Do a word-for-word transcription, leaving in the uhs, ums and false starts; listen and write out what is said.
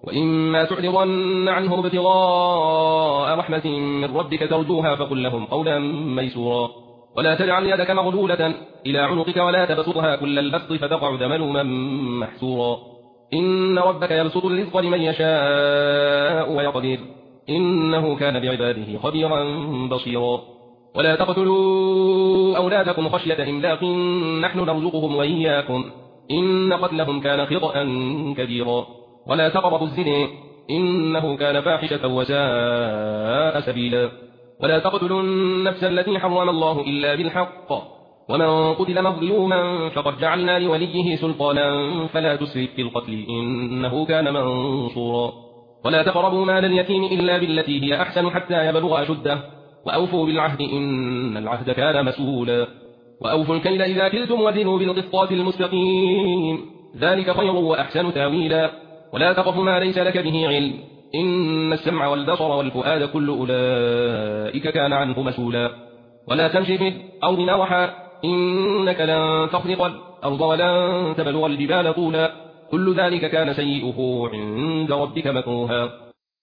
وإما تعرضن عنهم ابتغاء رحمة من ربك ترجوها فقل لهم قولا ميسورا ولا تجعل يدك مغلولة إلى عنقك ولا تبسطها كل البسط فتقعد ملوما محسورا إن ربك يبسط الرزق لمن يشاء ويقدر إنه كان بعباده خبيرا بصيرا ولا تقتلوا أولادكم خشية إملاق نحن نرزقهم وإياكم إن قتلهم كان خطأ كبيرا ولا تقربوا الزنا إنه كان فاحشة وساء سبيلا ولا تقتلوا النفس التي حرم الله إلا بالحق ومن قتل مظلوما فقد جعلنا لوليه سلطانا فلا تسرف في القتل إنه كان منصورا ولا تقربوا مال اليتيم إلا بالتي هي أحسن حتى يبلغ أشده وأوفوا بالعهد إن العهد كان مسؤولا وأوفوا الكيل إذا كلتم وزنوا بالقسطاس المستقيم ذلك خير وأحسن تاويلا ولا تقف ما ليس لك به علم إن السمع والبصر والفؤاد كل أولئك كان عنه مسؤولا ولا تمشي في الأرض مرحا إنك لن تخلق الأرض ولن تبلغ الجبال طولا كل ذلك كان سيئه عند ربك مكروها